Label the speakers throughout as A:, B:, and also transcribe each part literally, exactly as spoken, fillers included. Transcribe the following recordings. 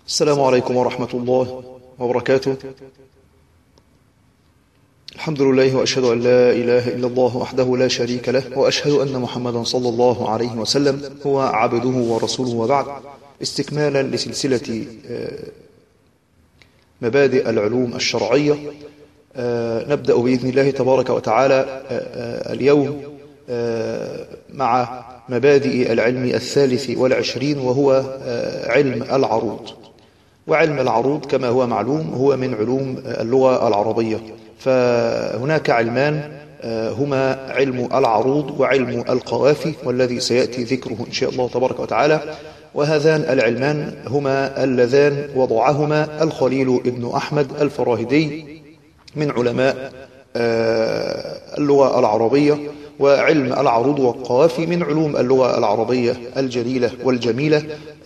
A: السلام عليكم ورحمة الله وبركاته. الحمد لله، وأشهد أن لا إله إلا الله وحده لا شريك له، وأشهد أن محمدا صلى الله عليه وسلم هو عبده ورسوله، وبعد. استكمالا لسلسلة مبادئ العلوم الشرعية، نبدأ بإذن الله تبارك وتعالى اليوم مع مبادئ العلم الثالث والعشرين، وهو علم العروض. وعلم العروض كما هو معلوم هو من علوم اللغة العربية، فهناك علمان هما علم العروض وعلم القوافي، والذي سيأتي ذكره إن شاء الله تبارك وتعالى. وهذان العلمان هما اللذان وضعهما الخليل ابن أحمد الفراهيدي من علماء اللغة العربية، وعلم العروض والقوافي من علوم اللغة العربية الجليلة والجميلة،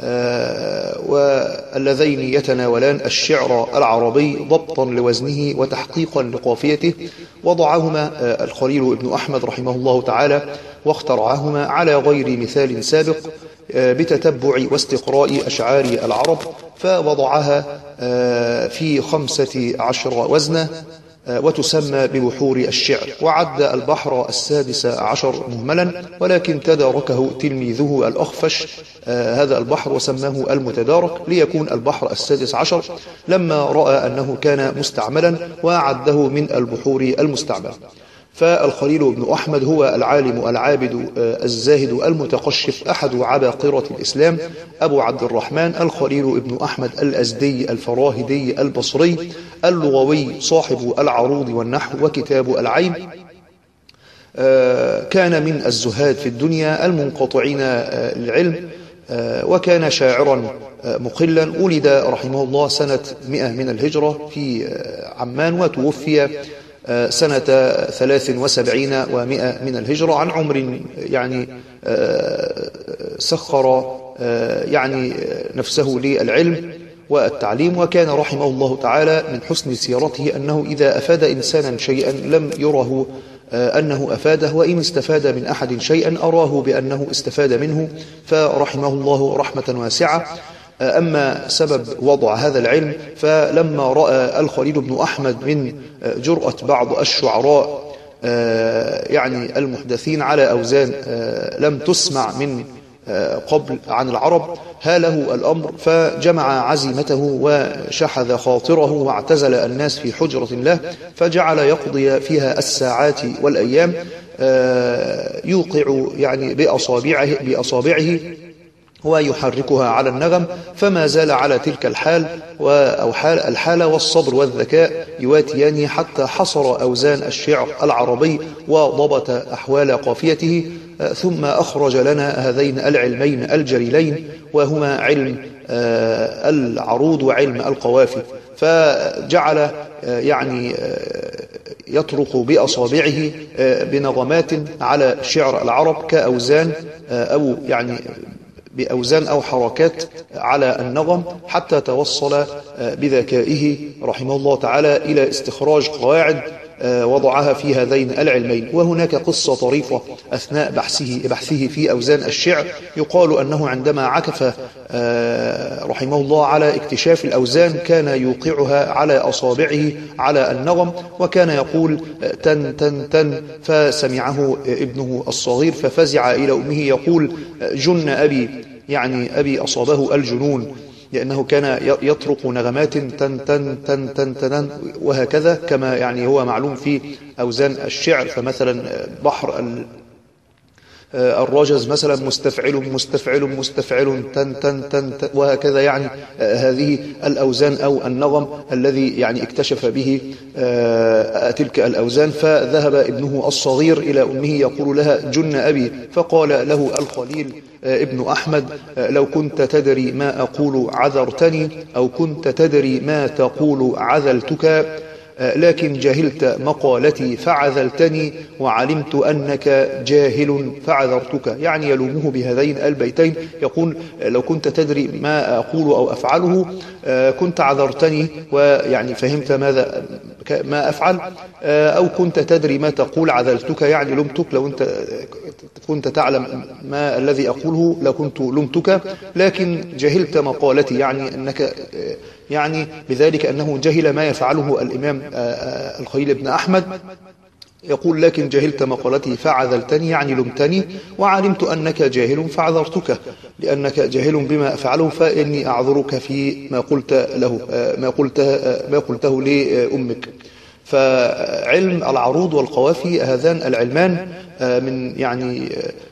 A: واللذين يتناولان الشعر العربي ضبطا لوزنه وتحقيقا لقافيته. وضعهما الخليل ابن أحمد رحمه الله تعالى واخترعهما على غير مثال سابق بتتبع واستقراء أشعار العرب، فوضعها في خمسة عشر وزنا، وتسمى ببحور الشعر. وعد البحر السادس عشر مهملا، ولكن تداركه تلميذه الأخفش هذا البحر وسماه المتدارك، ليكون البحر السادس عشر لما رأى أنه كان مستعملا وعده من البحور المستعمل. فالخليل بن أحمد هو العالم العابد الزاهد المتقشف، أحد عباقرة الإسلام، أبو عبد الرحمن الخليل بن أحمد الأزدي الفراهيدي البصري اللغوي، صاحب العروض والنحو وكتاب العين. كان من الزهاد في الدنيا المنقطعين للعلم، وكان شاعرا مقلا. ولد رحمه الله سنة مئة من الهجرة في عمان، وتوفي سنة ثلاث وسبعين ومئة من الهجرة، عن عمر يعني سخر يعني نفسه للعلم والتعليم. وكان رحمه الله تعالى من حسن سيرته أنه إذا أفاد إنسانا شيئا لم يره أنه أفاده، وإن استفاد من أحد شيئا أراه بأنه استفاد منه، فرحمه الله رحمة واسعة. أما سبب وضع هذا العلم، فلما رأى الخليل بن أحمد من جرأة بعض الشعراء يعني المحدثين على أوزان لم تسمع من قبل عن العرب، هاله الأمر، فجمع عزيمته وشحذ خاطره واعتزل الناس في حجرة له، فجعل يقضي فيها الساعات والأيام يوقع يعني بأصابعه, بأصابعه ويحركها على النغم، فما زال على تلك الحال أو حال الحالة، والصبر والذكاء يواتيان حتى حصر أوزان الشعر العربي وضبط أحوال قافيته. ثم أخرج لنا هذين العلمين الجليلين، وهما علم العروض وعلم القوافي. فجعل يعني يطرق بأصابعه بنغمات على شعر العرب كأوزان أو يعني بأوزان أو حركات على النغم، حتى توصل بذكائه رحمه الله تعالى إلى استخراج قواعد وضعها في هذين العلمين. وهناك قصة طريفة أثناء بحثه, بحثه في أوزان الشعر، يقال أنه عندما عكف رحمه الله على اكتشاف الأوزان كان يوقعها على أصابعه على النغم، وكان يقول تن تن تن، فسمعه ابنه الصغير ففزع إلى أمه يقول جن أبي، يعني أبي أصابه الجنون، لأنه كان يطرق نغمات تن تن تن تن تن وهكذا، كما يعني هو معلوم في أوزان الشعر. فمثلا بحر الرجز مثلا مستفعل مستفعل مستفعل تن تن تن وهكذا، يعني هذه الأوزان أو النغم الذي يعني اكتشف به تلك الأوزان. فذهب ابنه الصغير إلى أمه يقول لها جن أبي، فقال له الخليل ابن أحمد لو كنت تدري ما أقول عذرتني، أو كنت تدري ما تقول عذلتك، لكن جهلت مقالتي فعذلتني، وعلمت أنك جاهل فعذرتك. يعني يلومه بهذين البيتين، يقول لو كنت تدري ما أقول أو أفعله كنت عذرتني، ويعني فهمت ماذا ما أفعل، أو كنت تدري ما تقول عذلتك يعني لمتك، لو أنت كنت تعلم ما الذي أقوله لكنت لمتك، لكن جهلت مقالتي، يعني أنك يعني بذلك أنه جهل ما يفعله الإمام الخليل بن أحمد. يقول لكن جهلت مقالتي فعذلتني يعني لمتني، وعلمت أنك جاهل فعذرتك لأنك جاهل بما أفعله، فإني أعذرك في ما قلت له ما قلته ما قلته لأمك. فعلم العروض والقوافي هذان العلمان من يعني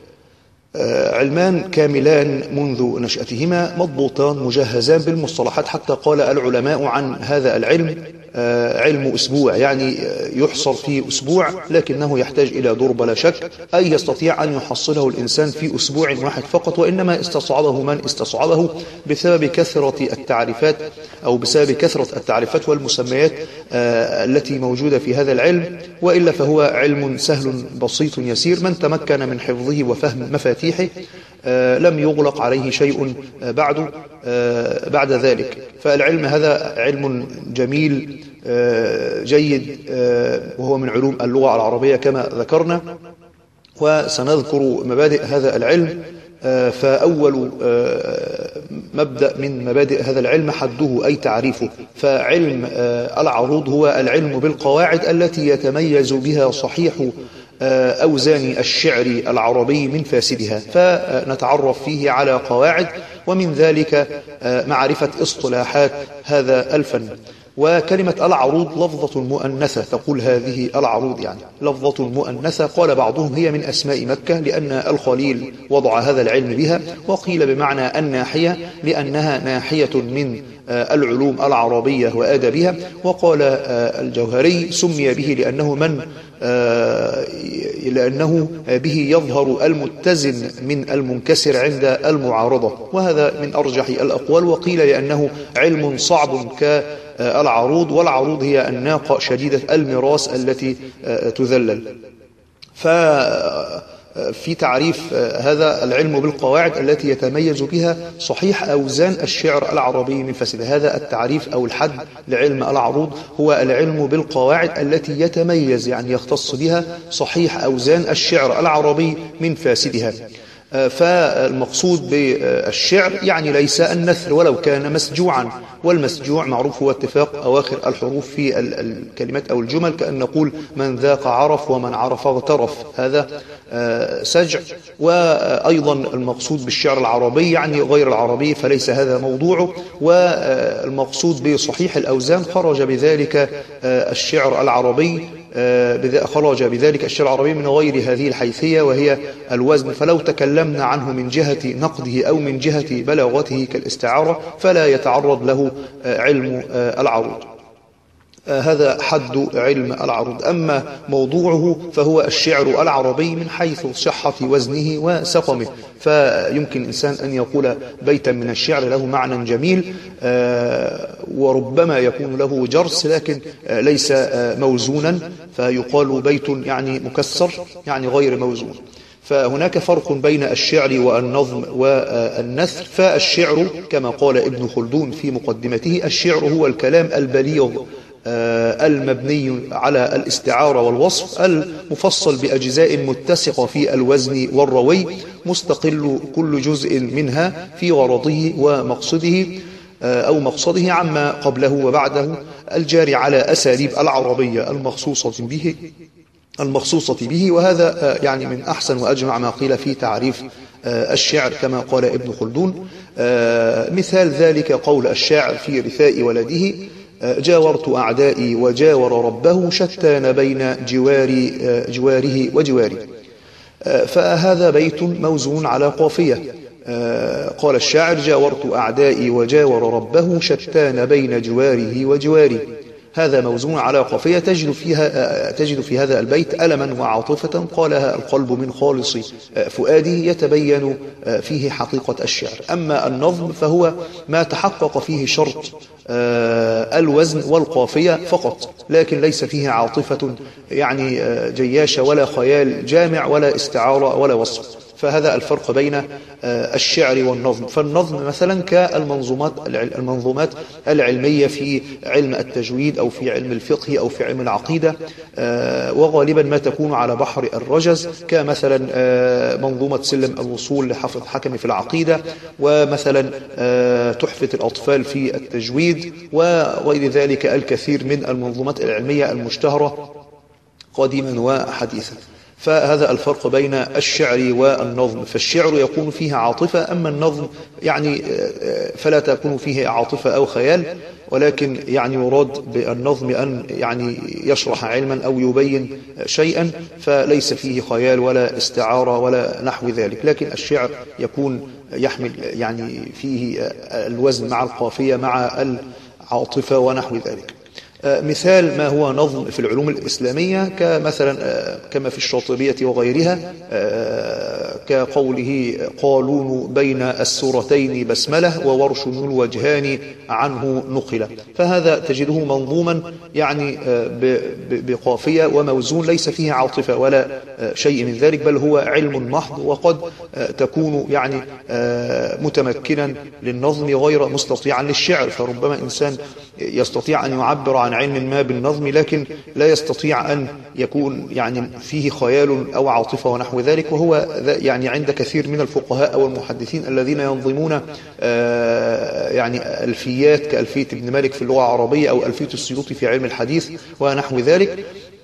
A: علمان كاملان منذ نشأتهما، مضبوطان مجهزان بالمصطلحات، حتى قال العلماء عن هذا العلم علم أسبوع، يعني يحصل في أسبوع لكنه يحتاج إلى ضرب لا شك، أي يستطيع أن يحصله الإنسان في أسبوع واحد فقط، وإنما استصعبه من استصعبه بسبب كثرة التعريفات أو بسبب كثرة التعريفات والمسميات التي موجودة في هذا العلم، وإلا فهو علم سهل بسيط يسير، من تمكن من حفظه وفهم مفاتيحه لم يغلق عليه شيء بعد بعد ذلك. فالعلم هذا علم جميل جيد، وهو من علوم اللغة العربية كما ذكرنا، وسنذكر مبادئ هذا العلم. فأول مبدأ من مبادئ هذا العلم حده أي تعريفه. فعلم العروض هو العلم بالقواعد التي يتميز بها صحيح أوزان الشعر العربي من فاسدها، فنتعرف فيه على قواعد، ومن ذلك معرفة اصطلاحات هذا الفن. وكلمة العروض لفظة مؤنثة، تقول هذه العروض يعني لفظة مؤنثة، قال بعضهم هي من أسماء مكة لأن الخليل وضع هذا العلم بها، وقيل بمعنى الناحية لأنها ناحية من العلوم العربية وآدابها، وقال الجوهري سمي به لأنه من لأنه به يظهر المتزن من المنكسر عند المعارضة، وهذا من أرجح الأقوال. وقيل لأنه علم صعب كالعروض، والعروض هي الناقة شديدة المراس التي تذلل. ففي تعريف هذا العلم بالقواعد التي يتميز بها صحيح أوزان الشعر العربي من فاسده. هذا التعريف أو الحد لعلم العروض هو العلم بالقواعد التي يتميز يعني يختص بها صحيح أوزان الشعر العربي من فاسدها. فالمقصود بالشعر يعني ليس النثر ولو كان مسجوعا، والمسجوع معروف هو اتفاق أواخر الحروف في الكلمات أو الجمل، كأن نقول من ذاق عرف ومن عرف اغترف، هذا سجع. وأيضا المقصود بالشعر العربي يعني غير العربي، فليس هذا موضوعه. والمقصود بصحيح الأوزان خرج بذلك الشعر العربي خرج بذلك الشعر العربي من غير هذه الحيثية وهي الوزن، فلو تكلمنا عنه من جهة نقده أو من جهة بلاغته كالاستعارة فلا يتعرض له علم العروض. هذا حد علم العروض. أما موضوعه فهو الشعر العربي من حيث صحة وزنه وسقمه، فيمكن الإنسان أن يقول بيتا من الشعر له معنى جميل وربما يكون له جرس لكن ليس موزونا، فيقال بيت يعني مكسر يعني غير موزون. فهناك فرق بين الشعر والنظم والنثر. فالشعر كما قال ابن خلدون في مقدمته الشعر هو الكلام البليغ المبني على الاستعارة والوصف، المفصل بأجزاء متسقة في الوزن والروي، مستقل كل جزء منها في غرضه ومقصده أو مقصده عما قبله وبعده، الجاري على أساليب العربية المخصوصة به المخصوصة به وهذا يعني من أحسن وأجمع ما قيل في تعريف الشعر كما قال ابن خلدون. مثال ذلك قول الشاعر في رثاء ولده: جاورت أعدائي وجاور ربه شتان بين جواري جواره وجواري. فهذا بيت موزون على قافية. قال الشاعر: جاورت أعدائي وجاور ربه شتان بين جواره وجواري. هذا موزون على قافية تجد فيها تجد في هذا البيت ألما وعاطفة قالها القلب من خالص فؤاده، يتبين فيه حقيقة الشعر. أما النظم فهو ما تحقق فيه شرط الوزن والقافية فقط، لكن ليس فيه عاطفة يعني جياشة ولا خيال جامع ولا استعارة ولا وصف. فهذا الفرق بين الشعر والنظم. فالنظم مثلا كالمنظومات المنظومات العلمية في علم التجويد أو في علم الفقه أو في علم العقيدة، وغالبا ما تكون على بحر الرجز، كمثلا منظومة سلم الوصول لحافظ حكمي في العقيدة، ومثلا تحفة الأطفال في التجويد، وغير ذلك الكثير من المنظومات العلمية المشتهرة قديما وحديثا. فهذا الفرق بين الشعر والنظم. فالشعر يكون فيه عاطفة، أما النظم يعني فلا تكون فيه عاطفة أو خيال، ولكن يعني يراد بالنظم أن يعني يشرح علما أو يبين شيئا، فليس فيه خيال ولا استعارة ولا نحو ذلك. لكن الشعر يكون يحمل يعني فيه الوزن مع القافية مع العاطفة ونحو ذلك. مثال ما هو نظم في العلوم الإسلامية كمثلا كما في الشاطبية وغيرها، كقوله قالون بين السورتين بسملة وورش الوجهان عنه نقلة. فهذا تجده منظوما يعني بقافية وموزون ليس فيه عاطفة ولا شيء من ذلك، بل هو علم محض، وقد تكون يعني متمكنا للنظم غير مستطيعا للشعر. فربما إنسان يستطيع أن يعبر عن علم ما بالنظم، لكن لا يستطيع أن يكون يعني فيه خيال أو عاطفة ونحو ذلك. وهو يعني عند كثير من الفقهاء أو المحدثين الذين ينظمون يعني ألفيات كألفية ابن مالك في اللغة العربية أو ألفية السيوطي في علم الحديث ونحو ذلك،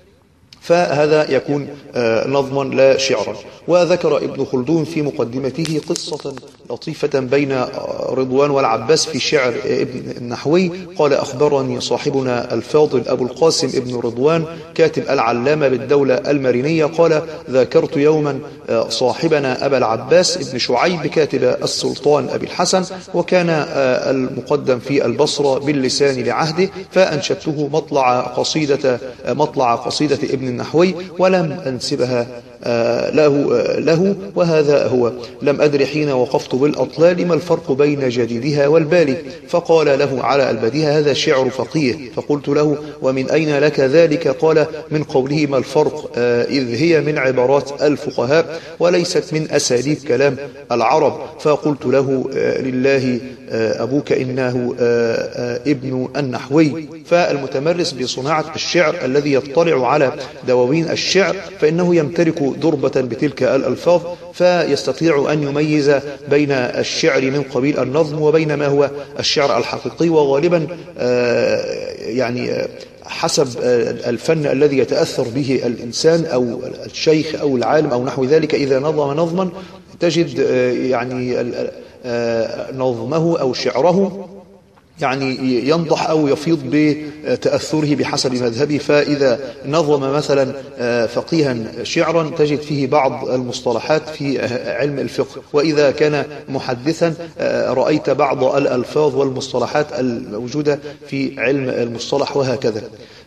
A: فهذا يكون نظما لا شعرا. وذكر ابن خلدون في مقدمته قصة لطيفة بين رضوان والعباس في شعر ابن النحوي. قال: أخبرني صاحبنا الفاضل أبو القاسم ابن رضوان كاتب العلامة بالدولة المرينية، قال: ذاكرت يوما صاحبنا أبا العباس ابن شعيب كاتب السلطان أبي الحسن، وكان المقدم في البصرة باللسان لعهده، فأنشدته مطلع قصيدة مطلع قصيدة ابن النحوي ولم أنسبها له, له وهذا هو: لم أدري حين وقفت بالأطلال ما الفرق بين جديدها والبالي. فقال له على البديهة: هذا شعر فقيه. فقلت له: ومن أين لك ذلك؟ قال: من قوله ما الفرق، إذ هي من عبارات الفقهاء وليست من أساليب كلام العرب. فقلت له: لله أبوك إنه ابن النحوي. فالمتمرس بصناعة الشعر الذي يطلع على دواوين الشعر فإنه يمتلك ضربة بتلك الألفاظ، فيستطيع أن يميز بين الشعر من قبيل النظم وبين ما هو الشعر الحقيقي. وغالبا يعني حسب الفن الذي يتأثر به الإنسان أو الشيخ أو العالم أو نحو ذلك، إذا نظم نظما تجد يعني نظمه أو شعره يعني ينضح أو يفيض بتأثره بحسب مذهبه. فإذا نظم مثلا فقيها شعرا تجد فيه بعض المصطلحات في علم الفقه، وإذا كان محدثا رأيت بعض الألفاظ والمصطلحات الموجودة في علم المصطلح وهكذا.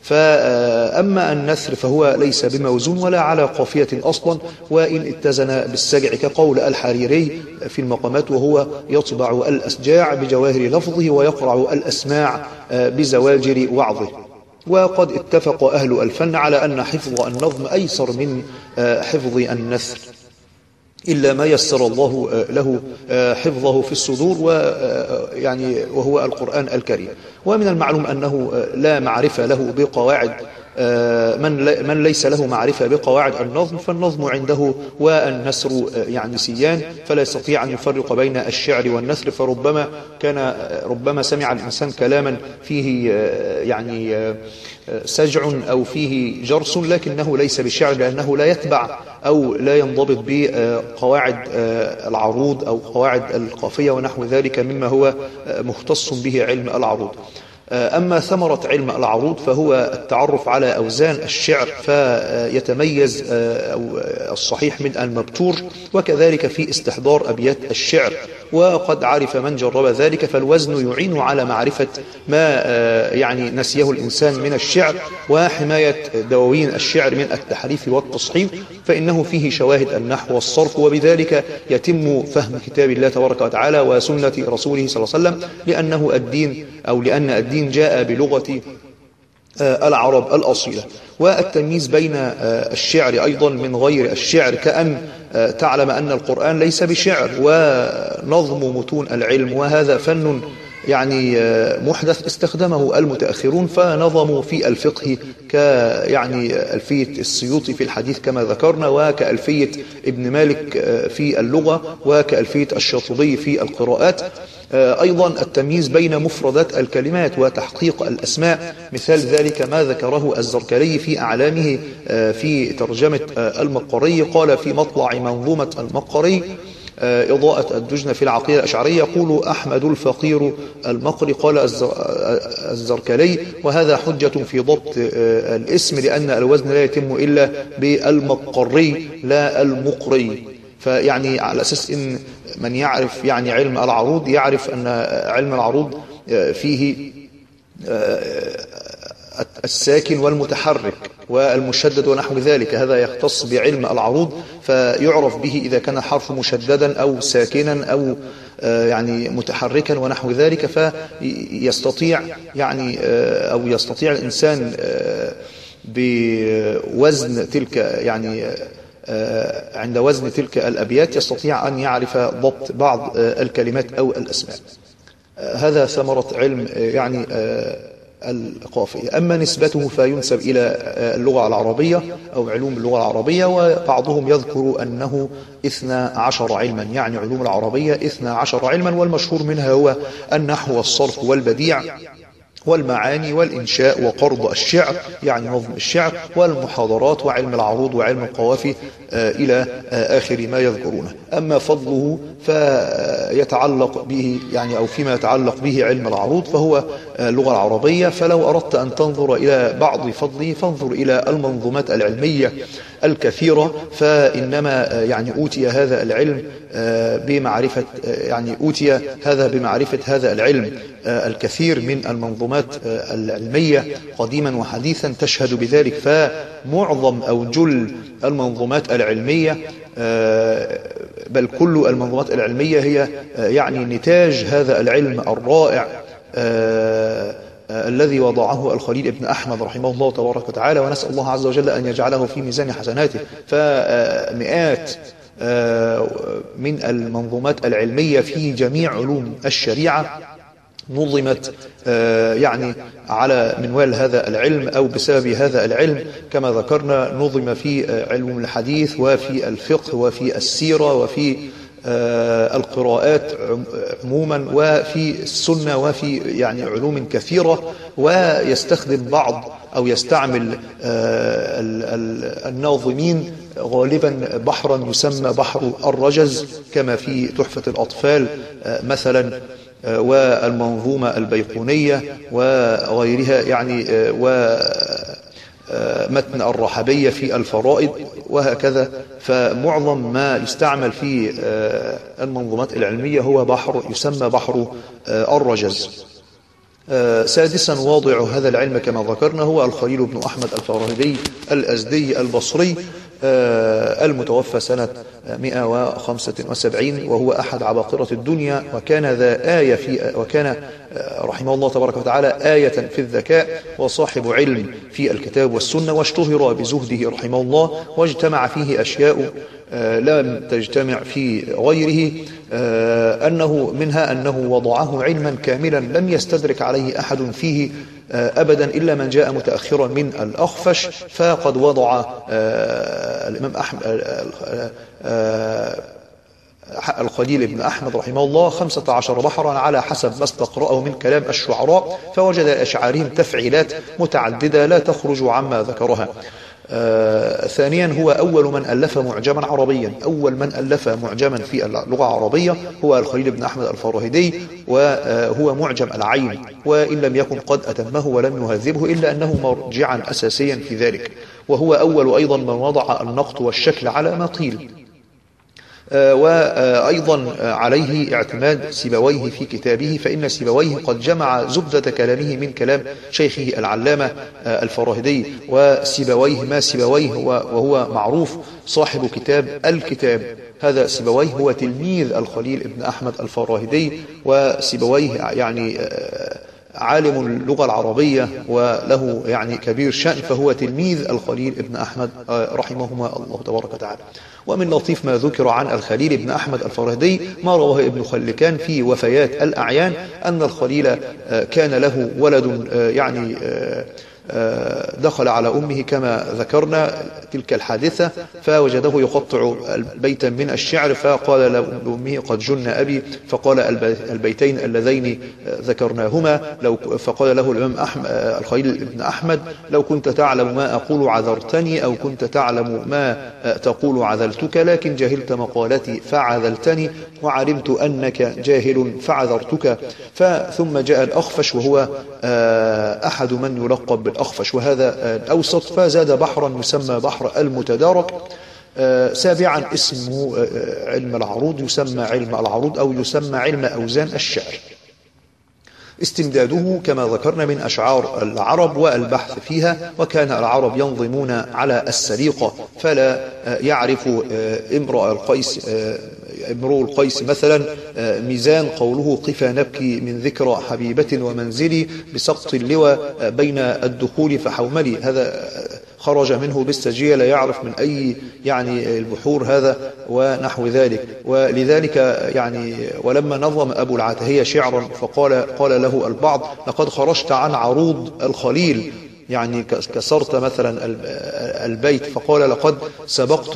A: فأما النثر فهو ليس بموزون ولا على قافية أصلا، وإن اتزن بالسجع كقول الحريري في المقامات، وهو يطبع الأسجاع بجواهر لفظه ويقرع الأسماع بزواجر وعظه. وقد اتفق أهل الفن على أن حفظ النظم أيسر من حفظ النثر، إلا ما يسر الله له حفظه في الصدور ويعني وهو القرآن الكريم. ومن المعلوم أنه لا معرفة له بقواعد من من ليس له معرفة بقواعد النظم، فالنظم عنده والنثر يعني سيان، فلا يستطيع أن يفرق بين الشعر والنثر. فربما كان ربما سمع الإنسان كلاما فيه يعني سجع أو فيه جرس، لكنه ليس بشعر، لأنه لا يتبع أو لا ينضبط بقواعد العروض أو قواعد القافية ونحو ذلك مما هو مختص به علم العروض. أما ثمرة علم العروض فهو التعرف على أوزان الشعر، فيتميز الصحيح من المبتور، وكذلك في استحضار أبيات الشعر. وقد عرف من جرب ذلك، فالوزن يعين على معرفة ما يعني نسيه الإنسان من الشعر، وحماية دواوين الشعر من التحريف والتصحيف، فإنه فيه شواهد النحو والصرف، وبذلك يتم فهم كتاب الله تبارك وتعالى وسنة رسوله صلى الله عليه وسلم، لأنه الدين أو لأن الدين جاء بلغة العرب الأصيلة. والتمييز بين الشعر أيضا من غير الشعر، كأن تعلم أن القرآن ليس بشعر، ونظم متون العلم وهذا فن يعني محدث استخدمه المتأخرون، فنظموا في الفقه ك يعني ألفية السيوطي في الحديث كما ذكرنا، وكألفية ابن مالك في اللغة، وكألفية الشاطبي في القراءات. أيضا التمييز بين مفردات الكلمات وتحقيق الأسماء، مثال ذلك ما ذكره الزركلي في أعلامه في ترجمة المقري، قال في مطلع منظومة المقري إضاءة الدجن في العقيدة الأشعرية، يقول أحمد الفقير المقري. قال الزركلي وهذا حجة في ضبط الاسم، لأن الوزن لا يتم إلا بالمقري لا المقري. فيعني على أساس إن من يعرف يعني علم العروض يعرف أن علم العروض فيه الساكن والمتحرك والمشدد ونحو ذلك، هذا يختص بعلم العروض، فيعرف به إذا كان الحرف مشددا أو ساكنا أو يعني متحركا ونحو ذلك، فيستطيع يعني أو يستطيع الإنسان بوزن تلك يعني عند وزن تلك الأبيات يستطيع أن يعرف ضبط بعض الكلمات أو الأسماء. هذا ثمرة علم يعني القافية. أما نسبته فينسب إلى اللغة العربية أو علوم اللغة العربية، وبعضهم يذكر أنه اثنا عشر علما، يعني علوم العربية اثنا عشر علما، والمشهور منها هو النحو والصرف والبديع والمعاني والإنشاء وقرض الشعر يعني نظم الشعر والمحاضرات وعلم العروض وعلم القوافي إلى آخر ما يذكرونه. أما فضله فيتعلق به يعني أو فيما يتعلق به علم العروض فهو اللغة العربية. فلو أردت أن تنظر إلى بعض فضله فانظر إلى المنظومات العلمية الكثيرة، فإنما يعني أوتي هذا العلم بمعرفة يعني أوتي هذا بمعرفة هذا العلم الكثير من المنظومات العلمية قديما وحديثا تشهد بذلك. فمعظم أو جل المنظومات العلمية بل كل المنظومات العلمية هي يعني نتاج هذا العلم الرائع الذي وضعه الخليل ابن أحمد رحمه الله تبارك وتعالى، ونسأل الله عز وجل أن يجعله في ميزان حسناته. فمئات من المنظومات العلمية في جميع علوم الشريعة نظمت يعني على منوال هذا العلم أو بسبب هذا العلم، كما ذكرنا نظم في علوم الحديث وفي الفقه وفي السيرة وفي القراءات عموما وفي السنة وفي يعني علوم كثيرة. ويستخدم بعض أو يستعمل الناظمين غالبا بحرا يسمى بحر الرجز كما في تحفة الأطفال مثلا والمنظومة البيقونية وغيرها يعني ومتن الرحبية في الفرائض وهكذا. فمعظم ما يستعمل في المنظومات العلمية هو بحر يسمى بحر الرجز. سادسا واضع هذا العلم كما ذكرنا هو الخليل بن أحمد الفراهيدي الأزدي البصري المتوفى سنة مئة وخمسة وسبعين، وهو أحد عباقرة الدنيا، وكان ذا آية في وكان رحمه الله تبارك وتعالى آية في الذكاء وصاحب علم في الكتاب والسنة، واشتهر بزهده رحمه الله، واجتمع فيه أشياء لم تجتمع في غيره، أنه منها أنه وضعه علما كاملا لم يستدرك عليه أحد فيه أبدا إلا من جاء متأخرا من الأخفش. فقد وضع الإمام أحمد الخليل بن أحمد رحمه الله خمسة عشر بحرا على حسب ما استقرأه من كلام الشعراء، فوجد أشعارهم تفعيلات متعددة لا تخرج عما ذكرها. آه ثانيا هو أول من ألف معجما عربيا، أول من ألف معجما في اللغة العربية هو الخليل بن أحمد الفراهيدي، وهو معجم العين، وإن لم يكن قد أتمه ولم يهذبه إلا أنه مرجعا أساسيا في ذلك، وهو أول أيضا من وضع النقط والشكل على ما قيل. وأيضا عليه اعتماد سيبويه في كتابه، فإن سيبويه قد جمع زبدة كلامه من كلام شيخه العلامة الفراهيدي. وسيبويه ما سيبويه وهو معروف صاحب كتاب الكتاب، هذا سيبويه هو تلميذ الخليل ابن أحمد الفراهيدي، وسيبويه يعني عالم اللغة العربية وله يعني كبير شأن، فهو تلميذ الخليل ابن أحمد رحمهما الله تبارك وتعالى. ومن لطيف ما ذكر عن الخليل ابن أحمد الفراهيدي ما رواه ابن خلكان في وفيات الأعيان أن الخليل كان له ولد يعني دخل على أمه كما ذكرنا تلك الحادثة، فوجده يقطع بيتا من الشعر، فقال لأمه قد جن أبي، فقال البيتين اللذين ذكرناهما لو فقال له الإمام أحمد الخليل بن أحمد لو كنت تعلم ما أقول عذرتني، أو كنت تعلم ما تقول عذلتك، لكن جهلت مقالتي فعذلتني، وعلمت أنك جاهل فعذرتك. فثم جاء الأخفش وهو أحد من يلقب بالأخفش، وهذا الأوسط، فزاد بحرا يسمى بحر المتدارك. سابعا اسمه علم العروض، يسمى علم العروض أو يسمى علم أوزان الشعر. استمداده كما ذكرنا من أشعار العرب والبحث فيها، وكان العرب ينظمون على السليقة، فلا يعرف امرؤ القيس امرؤ القيس مثلا ميزان قوله قفا نبكي من ذكرى حبيبة ومنزلي بسقط اللوى بين الدخول فحوملي، هذا خرج منه بالسجية، لا يعرف من أي يعني البحور هذا ونحو ذلك. ولذلك يعني ولما نظم أبو العتهية شعرا فقال قال له البعض لقد خرجت عن عروض الخليل، يعني كسرت مثلا البيت، فقال لقد سبقت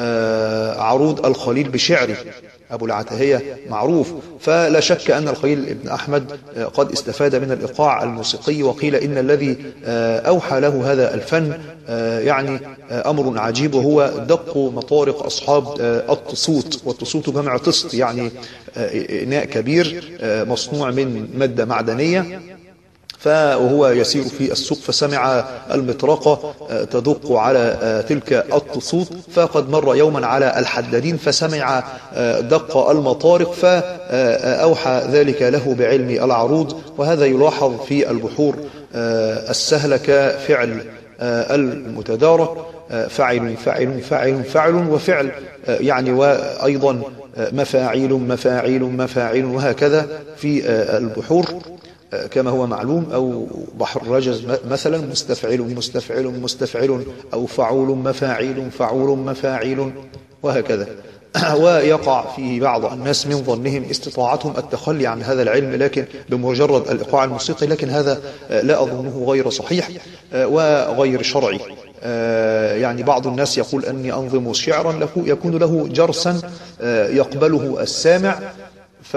A: عروض الخليل بشعري. أبو العتهية معروف، فلا شك أن الخليل ابن أحمد قد استفاد من الإيقاع الموسيقي، وقيل إن الذي أوحى له هذا الفن يعني أمر عجيب، وهو دق مطارق أصحاب الطسوط، والطسوط جمع طسط يعني إناء كبير مصنوع من مادة معدنية، فهو يسير في السوق فسمع المطرقة تدق على تلك الطسوط، فقد مر يوما على الحدادين فسمع دق المطارق، فأوحى ذلك له بعلم العروض. وهذا يلاحظ في البحور السهلة كفعل المتدارك، فعل فعل فعل فعل وفعل يعني، وأيضا مفاعيل مفاعيل مفاعيل، وهكذا في البحور كما هو معلوم. أو بحر الرجز مثلا مستفعل مستفعل مستفعل، أو فعول مفاعيل فعول مفاعيل، وهكذا. ويقع فيه بعض الناس من ظنهم استطاعتهم التخلي عن هذا العلم لكن بمجرد الإيقاع الموسيقي، لكن هذا لا أظنه غير صحيح وغير شرعي. يعني بعض الناس يقول أني أنظم شعرا له يكون له جرسا يقبله السامع، ف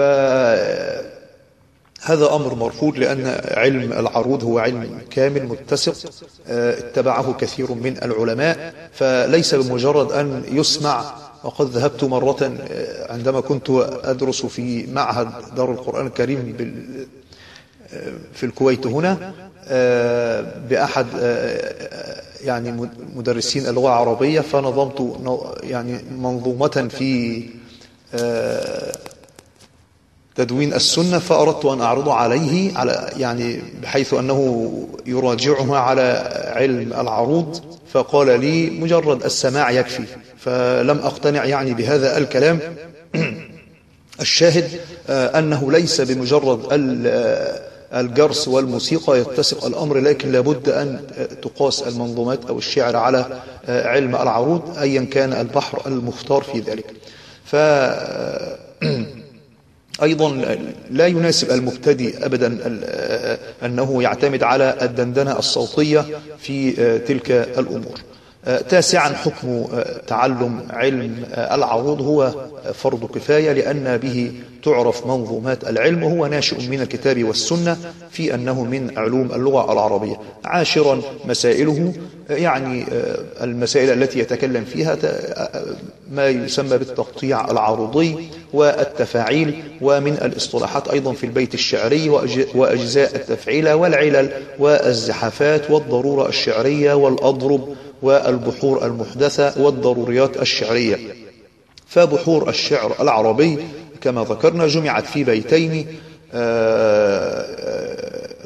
A: هذا أمر مرفوض، لأن علم العروض هو علم كامل متسق اتبعه كثير من العلماء، فليس بمجرد أن يسمع. وقد ذهبت مرة عندما كنت أدرس في معهد دار القرآن الكريم في الكويت هنا بأحد يعني مدرسين اللغة العربية، فنظمت يعني منظومة في تدوين السنة، فأردت أن أعرض عليه على يعني بحيث أنه يراجعها على علم العروض، فقال لي مجرد السماع يكفي، فلم أقتنع يعني بهذا الكلام. الشاهد أنه ليس بمجرد الجرس والموسيقى يتسق الأمر، لكن لابد أن تقاس المنظومات أو الشعر على علم العروض أيا كان البحر المختار في ذلك. ف أيضا لا يناسب المبتدئ أبدا أنه يعتمد على الدندنة الصوتية في تلك الأمور. تاسعا حكم تعلم علم العروض هو فرض كفاية، لأن به تعرف منظومات العلم، وهو ناشئ من الكتاب والسنة في أنه من علوم اللغة العربية. عاشرا مسائله، يعني المسائل التي يتكلم فيها ما يسمى بالتقطيع العروضي والتفاعيل، ومن الاصطلاحات أيضا في البيت الشعري وأجزاء التفعيلة والعلل والزحافات والضرورة الشعرية والأضرب والبحور المحدثة والضروريات الشعرية. فبحور الشعر العربي كما ذكرنا جمعت في بيتين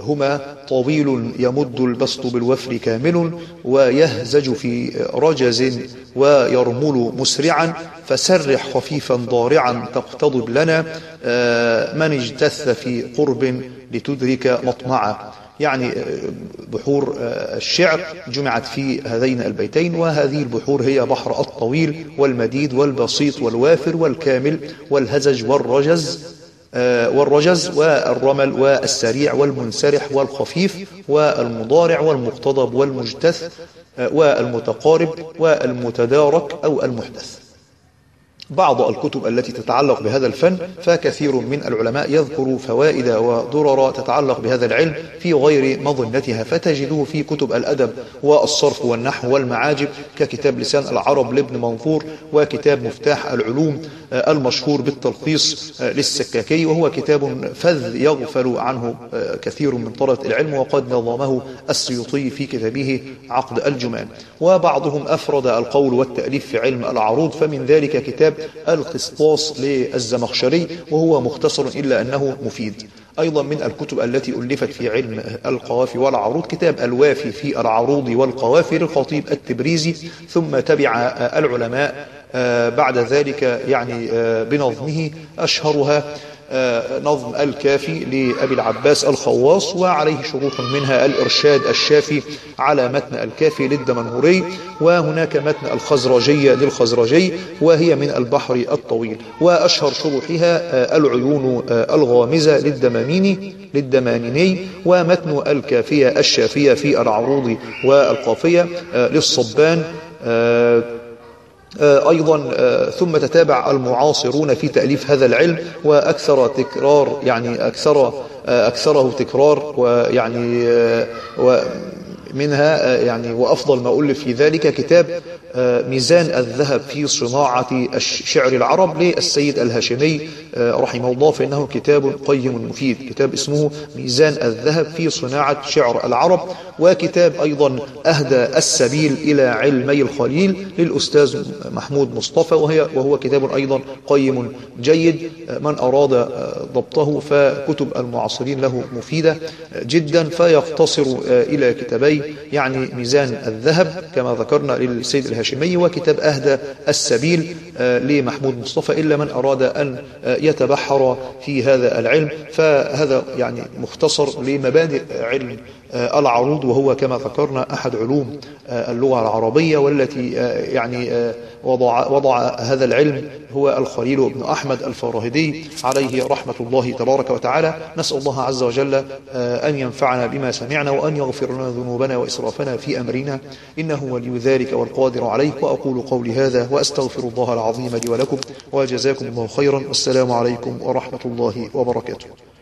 A: هما طويل يمد البسط بالوفر كامل، ويهزج في رجز ويرمل مسرعا، فسرح خفيفا ضارعا تقتضب لنا من اجتث في قرب لتدرك مطمعا. يعني بحور الشعر جمعت في هذين البيتين، وهذه البحور هي بحر الطويل والمديد والبسيط والوافر والكامل والهزج والرجز والرجز والرمل والسريع والمنسرح والخفيف والمضارع والمقتضب والمجتث والمتقارب والمتدارك أو المحدث. بعض الكتب التي تتعلق بهذا الفن، فكثير من العلماء يذكر فوائد وضرر تتعلق بهذا العلم في غير مظنتها، فتجده في كتب الأدب والصرف والنحو والمعاجم ككتاب لسان العرب لابن منظور، وكتاب مفتاح العلوم المشهور بالتلخيص للسكاكي، وهو كتاب فذ يغفل عنه كثير من طلبة العلم، وقد نظمه السيوطي في كتابه عقد الجمان. وبعضهم أفرد القول والتأليف في علم العروض، فمن ذلك كتاب القسطاس للزمخشري، وهو مختصر إلا أنه مفيد. أيضا من الكتب التي ألفت في علم القوافي والعروض كتاب الوافي في العروض والقوافي للخطيب التبريزي، ثم تبع العلماء بعد ذلك يعني بنظمه، أشهرها نظم الكافي لأبي العباس الخواص، وعليه شروط منها الإرشاد الشافي على متن الكافي للدمنهوري، وهناك متن الخزرجية للخزرجي وهي من البحر الطويل، وأشهر شروحها العيون الغامزة للدماميني للدمانيني، ومتن الكافية الشافية في العروض والقافية للصبان أيضا. ثم تتابع المعاصرون في تأليف هذا العلم، وأكثر تكرار يعني أكثر أكثره تكرار، ويعني ومنها يعني وأفضل ما ألف في ذلك كتاب ميزان الذهب في صناعة شعر العرب للسيد الهاشمي رحمه الله، فإنه كتاب قيم مفيد، كتاب اسمه ميزان الذهب في صناعة شعر العرب. وكتاب أيضا أهدى السبيل إلى علمي الخليل للأستاذ محمود مصطفى، وهي وهو كتاب أيضا قيم جيد، من أراد ضبطه فكتب المعاصرين له مفيدة جدا، فيقتصر إلى كتابي يعني ميزان الذهب كما ذكرنا للسيد الهاشمي، وكتاب أهدى السبيل لمحمود مصطفى، إلا من أراد أن يتبحر في هذا العلم. فهذا يعني مختصر لمبادئ علم العروض، وهو كما ذكرنا أحد علوم اللغة العربية، والتي يعني وضع, وضع هذا العلم هو الخليل بن أحمد الفراهيدي عليه رحمة الله تبارك وتعالى. نسأل الله عز وجل أن ينفعنا بما سمعنا، وأن يغفر لنا ذنوبنا وإسرافنا في أمرنا، إنه ولي ذلك والقادر عليه. وأقول قولي هذا وأستغفر الله العظيم لي ولكم، وجزاكم الله خيرا، والسلام عليكم ورحمة الله وبركاته.